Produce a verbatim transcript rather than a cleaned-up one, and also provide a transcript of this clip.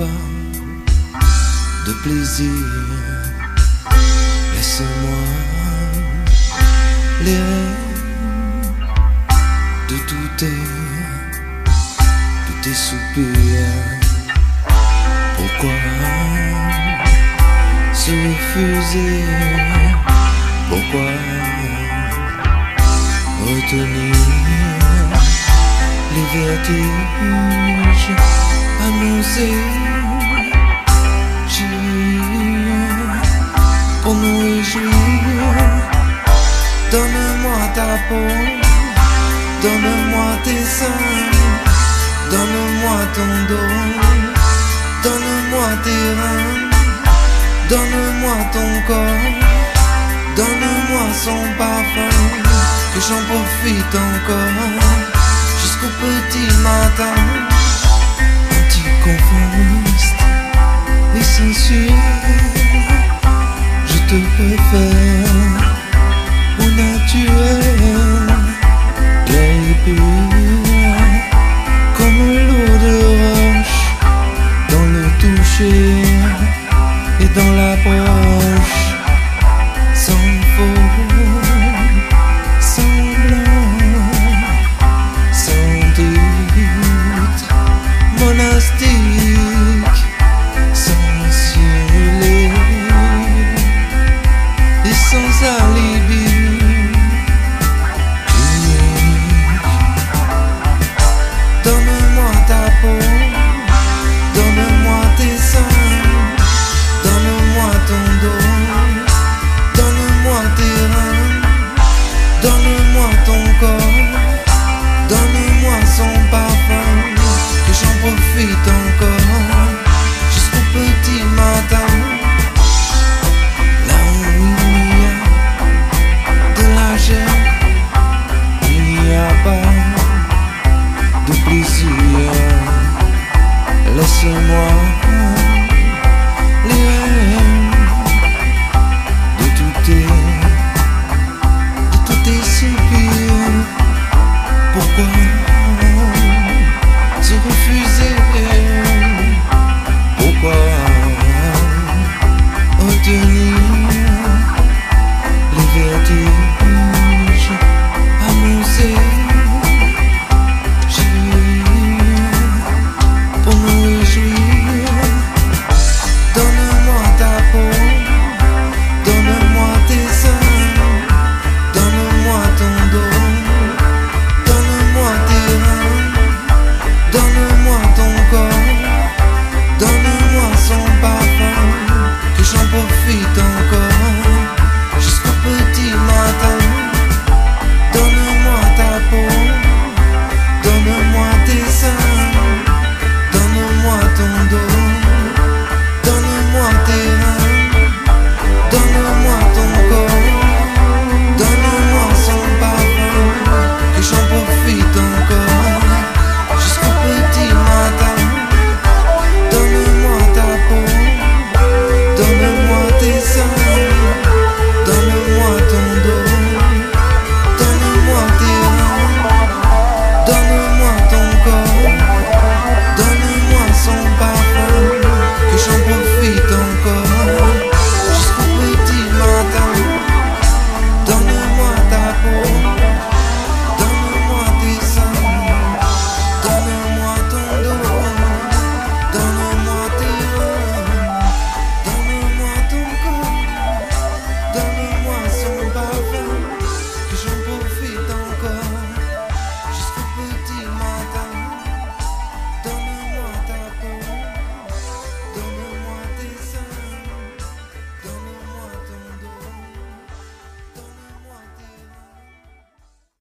pas de plaisir. Laisse-moi les rêves de douter de tes soupirs. Pourquoi se refuser? Pourquoi retenir les vertiges annoncés? J'irai pour nous réjouir. Donne-moi ta peau, donne-moi tes seins, donne-moi ton dos, donne-moi tes reins, donne-moi ton corps, donne-moi son parfum, que j'en profite encore jusqu'au petit matin. Anticonformiste et sensuel, je te préfère au naturel, clair et pur, comme l'eau de roche, dans le toucher et dans l'approche, sans faux, sans blanc, sans doute, monastique, sans simulé et sans alibi. Donne-moi ta peau, donne-moi tes seins, donne-moi ton dos, donne-moi tes reins, donne-moi ton corps, donne-moi son parfum, que j'en profite.